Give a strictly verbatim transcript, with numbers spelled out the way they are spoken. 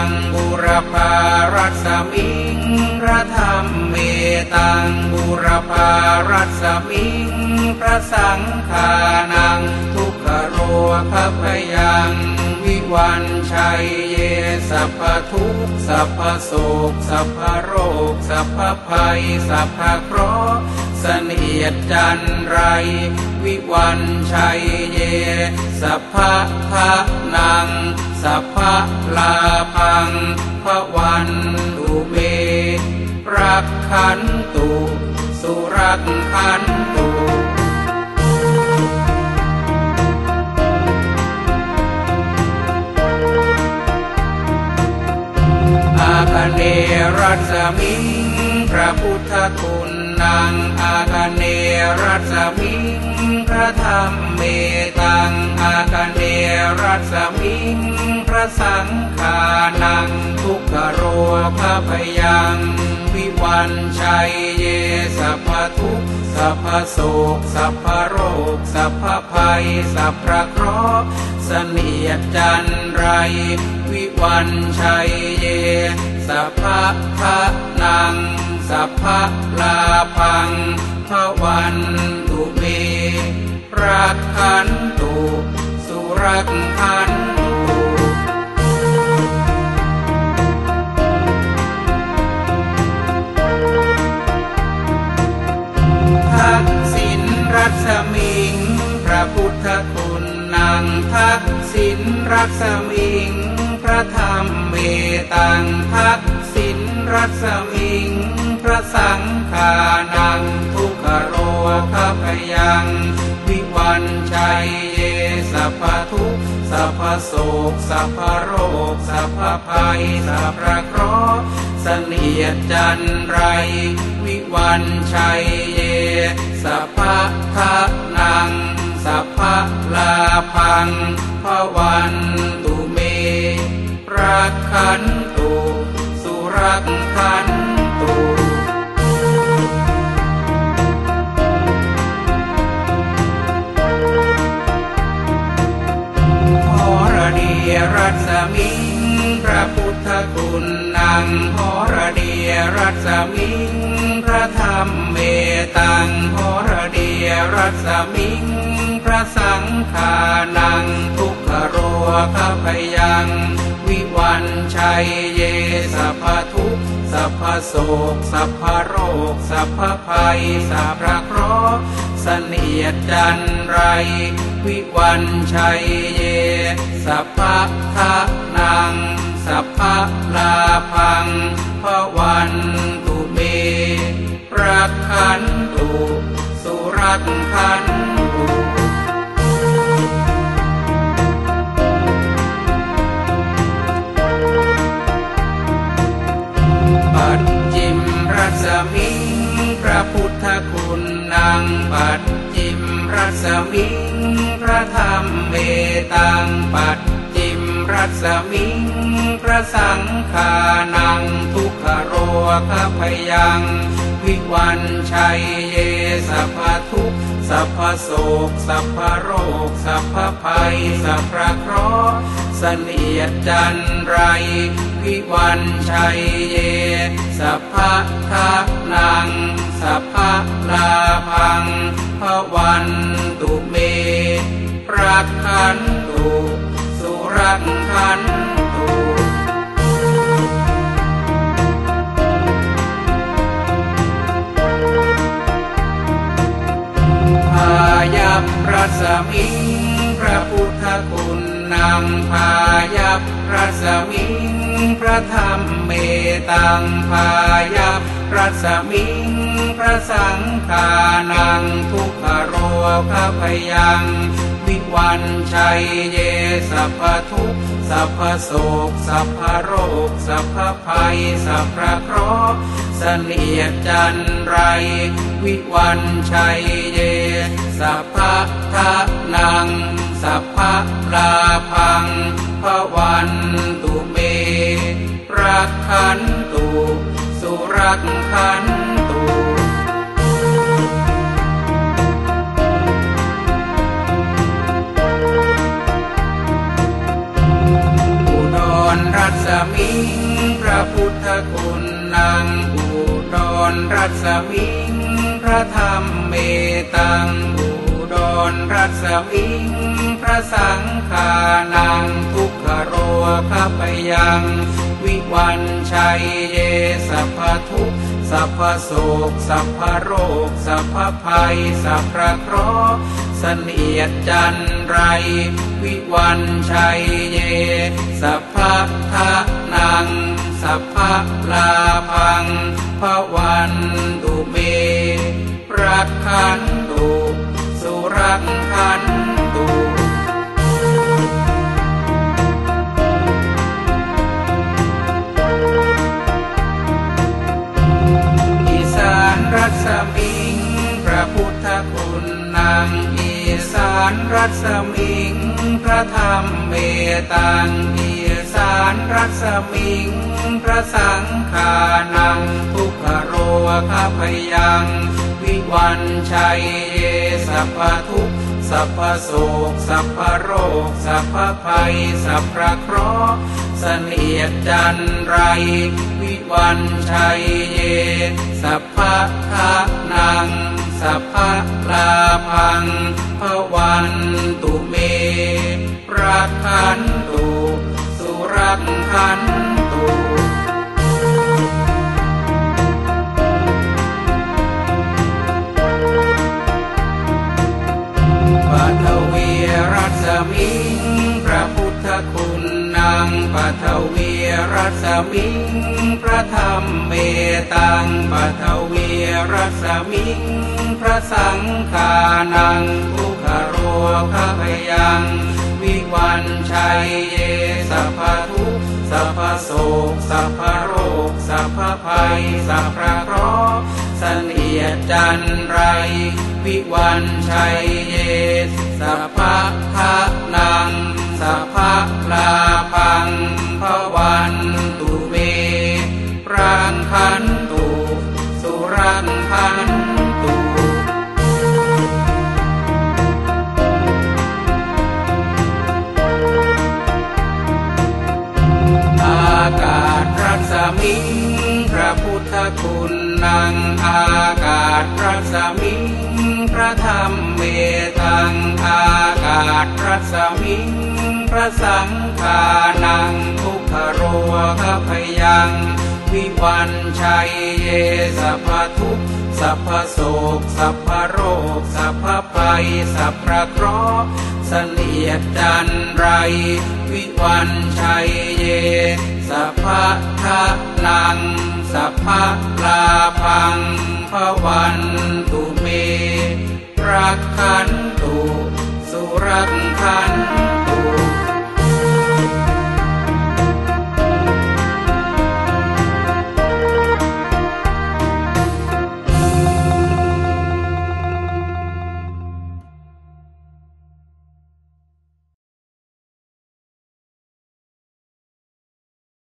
งบุรพารัศมิงพระธรรมเมตังบุรพารัศมิงพระสังฆานังทุกขโรคพยังวิวันชัยเยสัพพทุกข์สัพพโศกสัพพโรคสัพพภัยสัพพเคราะห์เสนียดจันไรวิวันชัยเยสัพพะทะนังสัพพะลาพังภวันตุเมรักขันตุสุรักขันตุอาคเนรัศมิงพระพุทธคุณนางอาคเนรัศมิงพระธรรมเมตังอาคเนรัศมิงพระสังฆานังทุกขโรคพยังวิวันชัยเยสัพพทุกข์สัพพโศกสัพพโรคสัพพภัยสัพพเคราะห์เสนียดจันไรวิวันชัยเยสัพพะทะนังสัพพะลาพังภวันตุเมรักขันตุสุรักขันตุทักษิณรัศมิงพระพุทธคุณนางทักษิณรัศมิงพระธรรมเมตังทักษิณรัศมิงพระสังฆานังทุกขโรคพยังวิวันชัยเยสัพพทุกข์สัพพโศกสัพพโรคสัพพภัยสัพพเคราะห์เสนียดจันไรวิวันชัยเยสัพพะทะนังสัพพะลาพังภวันตุเมรักขันตุสุรักขันตุหรดีรัศมิงพระพุทธคุณนางหรดีรัศมิงพระธรรมเมตังหรดีรัศมิงพระสังฆานังทุกขโรคพยังวิวันชัยเยสัพพทุกข์สัพพโศกสัพพโรคสัพพภัยสัพพเคราะห์เสนียดจันไรวิวันชัยเยสัพพะทะนังสัพพะลาพังภวันตุเมรักขันตุสุรักขันตุปัจจิมรัศมิงพระพุทธคุณนางปัจจิมรัศมิงพระธรรมเมตังปัจจิมรัศมิงพระสังฆานังทุกขโรคพยังวิวันชัยเยสัพพทุกข์สัพพโศกสัพพโรคสัพพภัยสัพพเคราะห์เสนียดจันไรวิวันชัยเยสัพพะทะนังสัพพะลาพังภวันตุเมรักขันตุสุรักขันตุพายัพรัศมิงพระพุทธคุณนางพายัพรัศมิงพระธรรมเมตังพายัพรัศมิงพระสังฆานังทุกขโรคพยังวิวันชัยเยสัพพทุกข์สัพพโศกสัพพโรคสัพพภัยสัพพเคราะห์เสนียดจันไรวิวันชัยเยสัพพะทะนังสัพพะลาพังภวันตุเมรักขันตุสุรักขันตุ รัศมิงพระพุทธคุณนางอุดรรัศมิงพระธรรมเมตังอุดรรัศมิงพระสังฆานังทุกขโรคพยังวิวันชัยเยสัพพทุกข์สัพพโศกสัพพโรคสัพพภัยสัพพะเคราะห์เสนียดจันไรวิวันชัยเยสัพพะทะนังสัพพะลาภังภวันตุเมรักขันตุสุรักขันตุอีสานรัศมิงพระพุทธคุณนางอีสานรัศมิงพระธรรมเมตังอีสานรัศมิงพระสังฆานังทุกขโรคพยังวิวันชัยเยสัพพทุกข์สัพพโศกสัพพโรคสัพพภัยสัพพะเคราะห์เสนียดจันไรวิวันชัยเยสัพพะทะนังสัพพะลาภังภวันตุเมรักขันตุสุรักขันตุปัทวีรัศมิงพระพุทธคุณนางปัทวีรัศมิงพระธรรมเมตังปัทวีรัศมิงพระสังฆานังทุกขโรคพยังวิวันชัยเยสัพพทุกข์สัพพโศกสัพพโรคสัพพภัยสัพพะเคราะห์เสนียดจันไรวิวันชัยเยสัพพะทะนังสัพพะลาภังภวันตุเมรังขันตุสุรังขันตุอากาศรัศมิงพระพุทธคุณนางอากาศรัศมิงพระธรรมเมตังอากาศรัศมิงพระสังฆานังทุกขโรคพยังวิวันชัยเยสัพพทุกข์สัพพโศกสัพพโรคสัพพภัยสัพพะเคราะห์เสนียดจันไรวิวันชัยเยสัพพะทะนังสัพพะลาภังภวันตุเมรักขันตุสุรักขัน